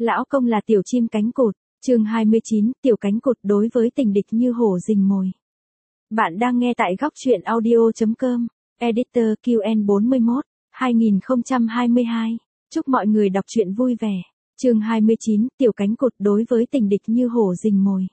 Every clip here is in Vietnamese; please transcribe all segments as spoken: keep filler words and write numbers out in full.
Lão công là tiểu chim cánh cụt, chương hai mươi chín, tiểu cánh cụt đối với tình địch như hổ rình mồi. Bạn đang nghe tại góc truyện audio chấm com, editor Q N bốn mươi mốt, hai nghìn không trăm hai mươi hai. Chúc mọi người đọc truyện vui vẻ. Chương hai mươi chín, tiểu cánh cụt đối với tình địch như hổ rình mồi.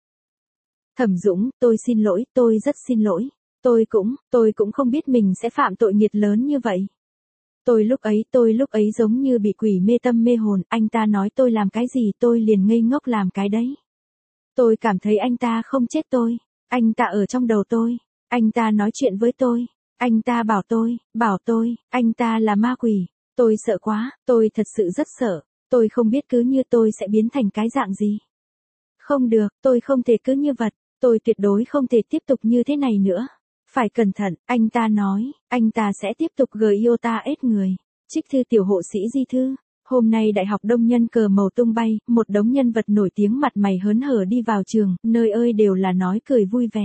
Thẩm Dũng, tôi xin lỗi, tôi rất xin lỗi. Tôi cũng, tôi cũng không biết mình sẽ phạm tội nghiệt lớn như vậy. Tôi lúc ấy, tôi lúc ấy giống như bị quỷ mê tâm mê hồn, anh ta nói tôi làm cái gì tôi liền ngây ngốc làm cái đấy. Tôi cảm thấy anh ta không chết tôi, anh ta ở trong đầu tôi, anh ta nói chuyện với tôi, anh ta bảo tôi, bảo tôi, anh ta là ma quỷ, tôi sợ quá, tôi thật sự rất sợ, tôi không biết cứ như tôi sẽ biến thành cái dạng gì. Không được, tôi không thể cứ như vật, tôi tuyệt đối không thể tiếp tục như thế này nữa. Phải cẩn thận, anh ta nói, anh ta sẽ tiếp tục gờ yêu ta ết người. Trích thư tiểu hộ sĩ Di Thư. Hôm nay Đại học Đông Nhân cờ màu tung bay, một đống nhân vật nổi tiếng mặt mày hớn hở đi vào trường, nơi ơi đều là nói cười vui vẻ.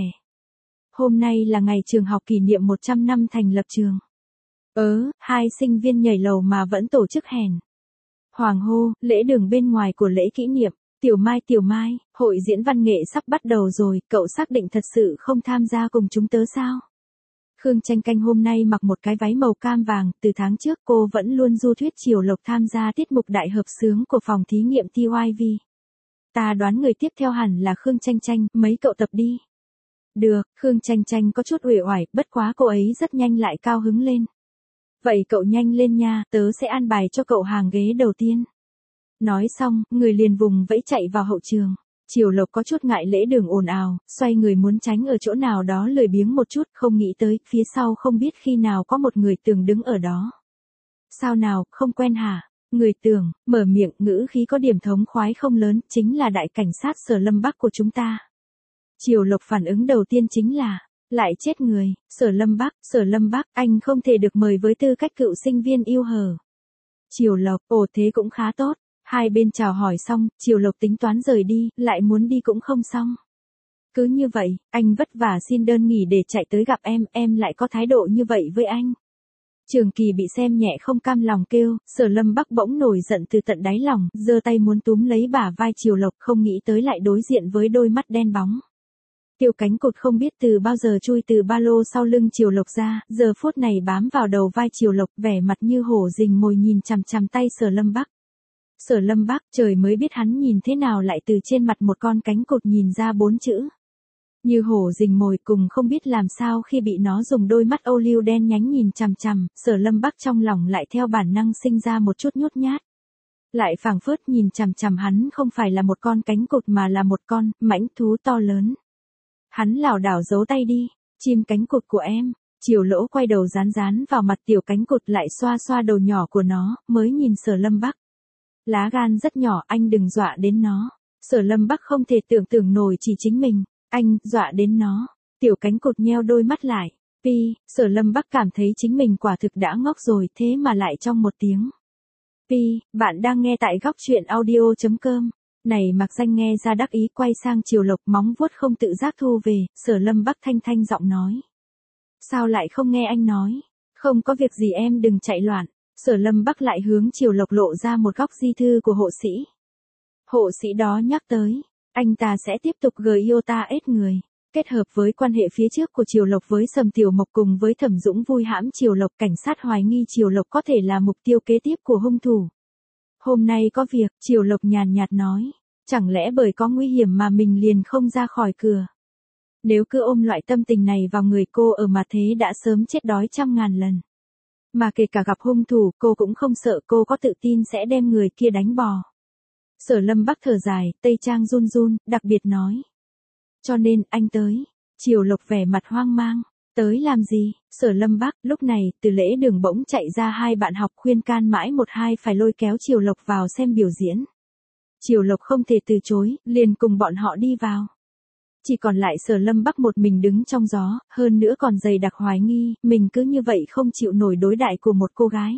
Hôm nay là ngày trường học kỷ niệm một trăm năm thành lập trường. Ớ, hai sinh viên nhảy lầu mà vẫn tổ chức hèn. Hoàng hô, lễ đường bên ngoài của lễ kỷ niệm. Tiểu Mai Tiểu Mai, hội diễn văn nghệ sắp bắt đầu rồi, cậu xác định thật sự không tham gia cùng chúng tớ sao? Khương Tranh Canh hôm nay mặc một cái váy màu cam vàng, từ tháng trước cô vẫn luôn du thuyết Triều Lộc tham gia tiết mục đại hợp xướng của phòng thí nghiệm T Y V. Ta đoán người tiếp theo hẳn là Khương Tranh Tranh, mấy cậu tập đi. Được, Khương Tranh Tranh có chút uể oải, bất quá cô ấy rất nhanh lại cao hứng lên. Vậy cậu nhanh lên nha, tớ sẽ an bài cho cậu hàng ghế đầu tiên. Nói xong, người liền vùng vẫy chạy vào hậu trường. Triều Lộc có chút ngại lễ đường ồn ào, xoay người muốn tránh ở chỗ nào đó lười biếng một chút, không nghĩ tới, phía sau không biết khi nào có một người tường đứng ở đó. Sao nào, không quen hả? Người tường, mở miệng, ngữ khí có điểm thống khoái không lớn, chính là đại cảnh sát Sở Lâm Bắc của chúng ta. Triều Lộc phản ứng đầu tiên chính là, lại chết người, Sở Lâm Bắc, Sở Lâm Bắc, anh không thể được mời với tư cách cựu sinh viên yêu hờ. Triều Lộc, ồ thế cũng khá tốt. Hai bên chào hỏi xong, Triều Lộc tính toán rời đi, lại muốn đi cũng không xong. Cứ như vậy, anh vất vả xin đơn nghỉ để chạy tới gặp em, em lại có thái độ như vậy với anh. Trường Kỳ bị xem nhẹ không cam lòng kêu, Sở Lâm Bắc bỗng nổi giận từ tận đáy lòng, giơ tay muốn túm lấy bả vai Triều Lộc, không nghĩ tới lại đối diện với đôi mắt đen bóng. Tiểu cánh cụt không biết từ bao giờ chui từ ba lô sau lưng Triều Lộc ra, giờ phút này bám vào đầu vai Triều Lộc, vẻ mặt như hổ rình mồi nhìn chằm chằm tay Sở Lâm Bắc. Sở Lâm Bắc, trời mới biết hắn nhìn thế nào lại từ trên mặt một con cánh cụt nhìn ra bốn chữ. Như hổ rình mồi, cùng không biết làm sao khi bị nó dùng đôi mắt ô liu đen nhánh nhìn chằm chằm, Sở Lâm Bắc trong lòng lại theo bản năng sinh ra một chút nhút nhát. Lại phảng phất nhìn chằm chằm hắn không phải là một con cánh cụt mà là một con mãnh thú to lớn. Hắn lảo đảo giấu tay đi, chim cánh cụt của em. Triều Lỗ quay đầu dán dán vào mặt tiểu cánh cụt, lại xoa xoa đầu nhỏ của nó, mới nhìn Sở Lâm Bắc. Lá gan rất nhỏ, anh đừng dọa đến nó. Sở Lâm Bắc không thể tưởng tượng nổi chỉ chính mình, anh, dọa đến nó. Tiểu cánh cụt nheo đôi mắt lại. Pi, Sở Lâm Bắc cảm thấy chính mình quả thực đã ngốc rồi, thế mà lại trong một tiếng. Pi, bạn đang nghe tại góc truyện audio chấm com. Này mặc danh nghe ra đắc ý, quay sang Triều Lộc, móng vuốt không tự giác thu về, Sở Lâm Bắc thanh thanh giọng nói. Sao lại không nghe anh nói? Không có việc gì em đừng chạy loạn. Sở Lâm Bắc lại hướng Triều Lộc lộ ra một góc di thư của hộ sĩ. Hộ sĩ đó nhắc tới, anh ta sẽ tiếp tục gờ yêu ta ết người. Kết hợp với quan hệ phía trước của Triều Lộc với Sầm Tiểu Mộc cùng với Thẩm Dũng vui hãm Triều Lộc, cảnh sát hoài nghi Triều Lộc có thể là mục tiêu kế tiếp của hung thủ. Hôm nay có việc, Triều Lộc nhàn nhạt nói, chẳng lẽ bởi có nguy hiểm mà mình liền không ra khỏi cửa. Nếu cứ ôm loại tâm tình này vào người cô ở mà thế đã sớm chết đói trăm ngàn lần. Mà kể cả gặp hung thủ, cô cũng không sợ, cô có tự tin sẽ đem người kia đánh bò. Sở Lâm Bắc thở dài, tây trang run run, đặc biệt nói. Cho nên, anh tới. Triều Lộc vẻ mặt hoang mang. Tới làm gì? Sở Lâm Bắc, lúc này, từ lễ đường bỗng chạy ra hai bạn học khuyên can mãi một hai phải lôi kéo Triều Lộc vào xem biểu diễn. Triều Lộc không thể từ chối, liền cùng bọn họ đi vào. Chỉ còn lại Sở Lâm Bắc một mình đứng trong gió, hơn nữa còn dày đặc hoài nghi, mình cứ như vậy không chịu nổi đối đãi của một cô gái.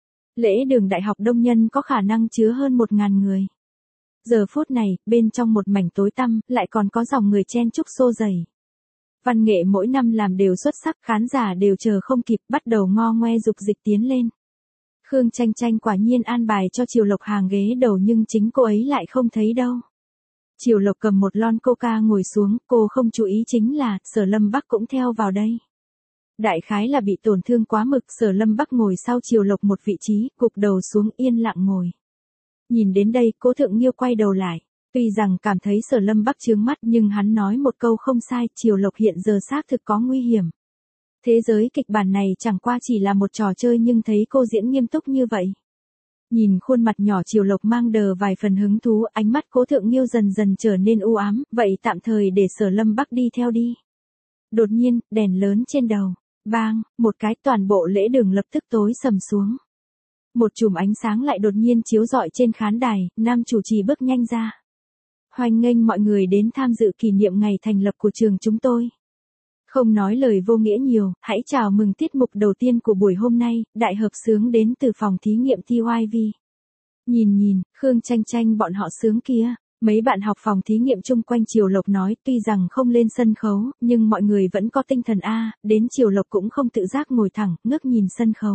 Lễ đường Đại học Đông Nhân có khả năng chứa hơn một ngàn người. Giờ phút này, bên trong một mảnh tối tăm, lại còn có dòng người chen chúc xô dày. Văn nghệ mỗi năm làm đều xuất sắc, khán giả đều chờ không kịp, bắt đầu ngo ngoe dục dịch tiến lên. Khương Tranh Tranh quả nhiên an bài cho Triều Lộc hàng ghế đầu nhưng chính cô ấy lại không thấy đâu. Triều Lộc cầm một lon coca ngồi xuống, cô không chú ý chính là, Sở Lâm Bắc cũng theo vào đây. Đại khái là bị tổn thương quá mực, Sở Lâm Bắc ngồi sau Triều Lộc một vị trí, gục đầu xuống yên lặng ngồi. Nhìn đến đây, Cố Thượng Nghiêu quay đầu lại. Tuy rằng cảm thấy Sở Lâm Bắc chướng mắt nhưng hắn nói một câu không sai, Triều Lộc hiện giờ xác thực có nguy hiểm. Thế giới kịch bản này chẳng qua chỉ là một trò chơi nhưng thấy cô diễn nghiêm túc như vậy. Nhìn khuôn mặt nhỏ Triều Lộc mang đờ vài phần hứng thú, ánh mắt Cố Thượng Nghiêu dần dần trở nên u ám, vậy tạm thời để Sở Lâm Bắc đi theo đi. Đột nhiên, đèn lớn trên đầu, bang, một cái toàn bộ lễ đường lập tức tối sầm xuống. Một chùm ánh sáng lại đột nhiên chiếu rọi trên khán đài, nam chủ trì bước nhanh ra. Hoan nghênh mọi người đến tham dự kỷ niệm ngày thành lập của trường chúng tôi. Không nói lời vô nghĩa nhiều, hãy chào mừng tiết mục đầu tiên của buổi hôm nay, đại hợp xướng đến từ phòng thí nghiệm tê i vê. Nhìn nhìn, Khương Tranh Tranh bọn họ sướng kia, mấy bạn học phòng thí nghiệm chung quanh Triều Lộc nói tuy rằng không lên sân khấu, nhưng mọi người vẫn có tinh thần A, đến Triều Lộc cũng không tự giác ngồi thẳng, ngước nhìn sân khấu.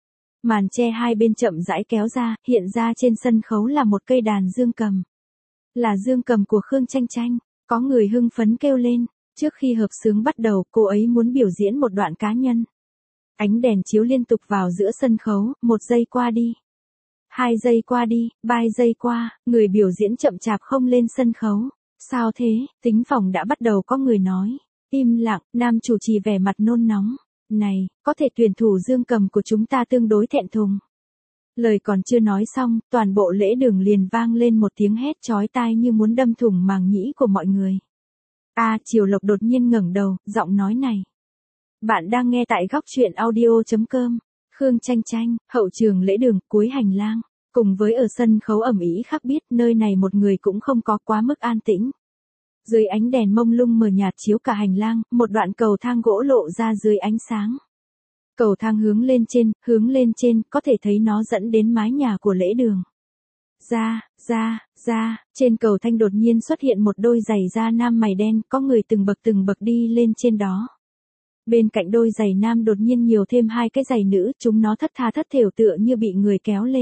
Màn che hai bên chậm rãi kéo ra, hiện ra trên sân khấu là một cây đàn dương cầm. Là dương cầm của Khương Tranh Tranh, có người hưng phấn kêu lên. Trước khi hợp xướng bắt đầu, cô ấy muốn biểu diễn một đoạn cá nhân. Ánh đèn chiếu liên tục vào giữa sân khấu, một giây qua đi. Hai giây qua đi, ba giây qua, người biểu diễn chậm chạp không lên sân khấu. Sao thế, tính phòng đã bắt đầu có người nói. Im lặng, nam chủ trì vẻ mặt nôn nóng. Này, có thể tuyển thủ dương cầm của chúng ta tương đối thẹn thùng. Lời còn chưa nói xong, toàn bộ lễ đường liền vang lên một tiếng hét chói tai như muốn đâm thủng màng nhĩ của mọi người. A à, Triều Lộc đột nhiên ngẩng đầu, giọng nói này. Bạn đang nghe tại góc truyện audio chấm com. Khương Tranh Tranh, hậu trường lễ đường, cuối hành lang. Cùng với ở sân khấu ẩm ý khác biết, nơi này một người cũng không có quá mức an tĩnh. Dưới ánh đèn mông lung mờ nhạt chiếu cả hành lang, một đoạn cầu thang gỗ lộ ra dưới ánh sáng. Cầu thang hướng lên trên, hướng lên trên, có thể thấy nó dẫn đến mái nhà của lễ đường. Ra, ra, ra, trên cầu thang đột nhiên xuất hiện một đôi giày da nam mày đen, có người từng bậc từng bậc đi lên trên đó. Bên cạnh đôi giày nam đột nhiên nhiều thêm hai cái giày nữ, chúng nó thất tha thất thểu tựa như bị người kéo lê.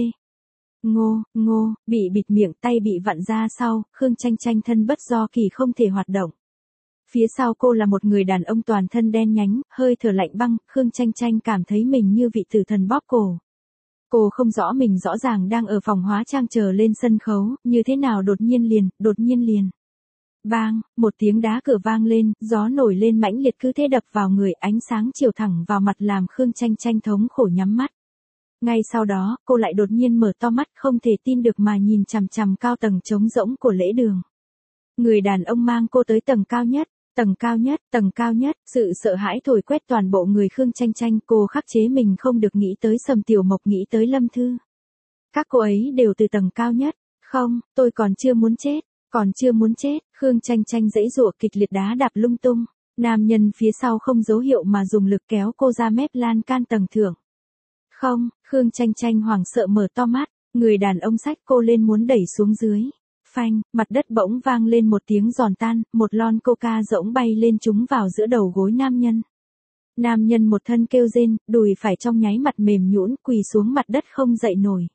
Ngô, ngô, bị bịt miệng, tay bị vặn ra sau, Khương Tranh Tranh thân bất do kỳ không thể hoạt động. Phía sau cô là một người đàn ông toàn thân đen nhánh, hơi thở lạnh băng, Khương Tranh Tranh cảm thấy mình như vị tử thần bóp cổ. Cô không rõ mình rõ ràng đang ở phòng hóa trang chờ lên sân khấu, như thế nào đột nhiên liền, đột nhiên liền. Bang, một tiếng đá cửa vang lên, gió nổi lên mãnh liệt cứ thế đập vào người, ánh sáng chiếu thẳng vào mặt làm Khương Tranh Tranh thống khổ nhắm mắt. Ngay sau đó, cô lại đột nhiên mở to mắt không thể tin được mà nhìn chằm chằm cao tầng trống rỗng của lễ đường. Người đàn ông mang cô tới tầng cao nhất, tầng cao nhất, tầng cao nhất, sự sợ hãi thổi quét toàn bộ người Khương Tranh Tranh, cô khắc chế mình không được nghĩ tới Sầm Tiểu Mộc, nghĩ tới Lâm Thư. Các cô ấy đều từ tầng cao nhất, không, tôi còn chưa muốn chết, còn chưa muốn chết, Khương Tranh Tranh giãy giụa kịch liệt đá đạp lung tung, nam nhân phía sau không dấu hiệu mà dùng lực kéo cô ra mép lan can tầng thượng. Không, Khương Tranh Tranh hoảng sợ mở to mắt, người đàn ông xách cô lên muốn đẩy xuống dưới. Phanh, mặt đất bỗng vang lên một tiếng giòn tan, một lon coca rỗng bay lên trúng vào giữa đầu gối nam nhân. Nam nhân một thân kêu rên, đùi phải trong nháy mặt mềm nhũn, quỳ xuống mặt đất không dậy nổi.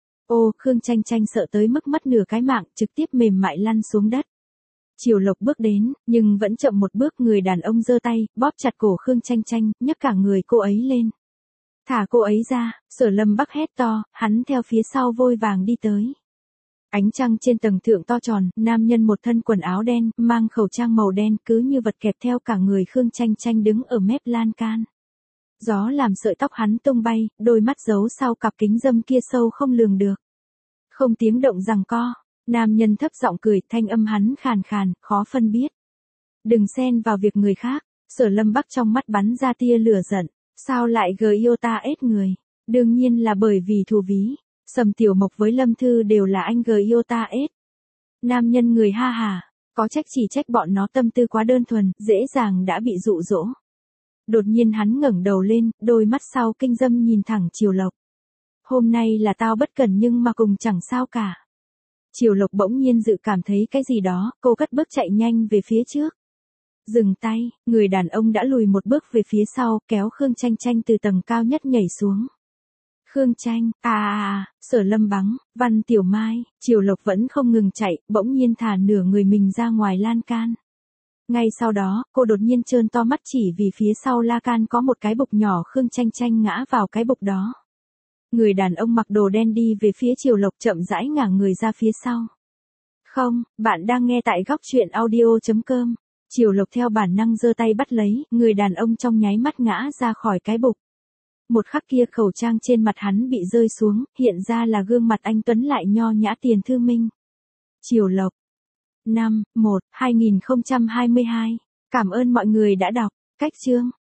Ô, Khương Tranh Tranh sợ tới mức mất nửa cái mạng, trực tiếp mềm mại lăn xuống đất. Triều Lộc bước đến, nhưng vẫn chậm một bước, người đàn ông giơ tay, bóp chặt cổ Khương Tranh Tranh, nhấc cả người cô ấy lên. Thả cô ấy ra, Sở Lâm Bắc hét to, hắn theo phía sau vội vàng đi tới. Ánh trăng trên tầng thượng to tròn, nam nhân một thân quần áo đen, mang khẩu trang màu đen, cứ như vật kẹp theo cả người Khương Tranh Tranh đứng ở mép lan can. Gió làm sợi tóc hắn tung bay, đôi mắt giấu sau cặp kính râm kia sâu không lường được. Không tiếng động giằng co, nam nhân thấp giọng cười, thanh âm hắn khàn khàn, khó phân biết. Đừng xen vào việc người khác, Sở Lâm Bắc trong mắt bắn ra tia lửa giận, sao lại gờ yêu ta ết người, đương nhiên là bởi vì thù ví. Sầm Tiểu Mộc với Lâm Thư đều là anh gờ yêu ta ết. Nam nhân người ha hà, có trách chỉ trách bọn nó tâm tư quá đơn thuần, dễ dàng đã bị dụ dỗ. Đột nhiên hắn ngẩng đầu lên, đôi mắt sau kinh dâm nhìn thẳng Triều Lộc. Hôm nay là tao bất cẩn nhưng mà cùng chẳng sao cả. Triều Lộc bỗng nhiên dự cảm thấy cái gì đó, cô cất bước chạy nhanh về phía trước. Dừng tay, người đàn ông đã lùi một bước về phía sau, kéo Khương Tranh Tranh từ tầng cao nhất nhảy xuống. Khương Tranh, à à à, Sở Lâm Bắng, Văn Tiểu Mai, Triều Lộc vẫn không ngừng chạy, bỗng nhiên thả nửa người mình ra ngoài lan can. Ngay sau đó, cô đột nhiên trơn to mắt chỉ vì phía sau la can có một cái bục nhỏ. Khương Tranh Tranh ngã vào cái bục đó. Người đàn ông mặc đồ đen đi về phía Triều Lộc chậm rãi ngả người ra phía sau. Không, bạn đang nghe tại góc chuyện audio.com. Triều Lộc theo bản năng giơ tay bắt lấy, người đàn ông trong nháy mắt ngã ra khỏi cái bục. Một khắc kia khẩu trang trên mặt hắn bị rơi xuống, hiện ra là gương mặt anh tuấn lại nho nhã Tiền Thư Minh. Triều Lộc. năm, một, hai nghìn không trăm hai mươi hai. Cảm ơn mọi người đã đọc. Cách chương.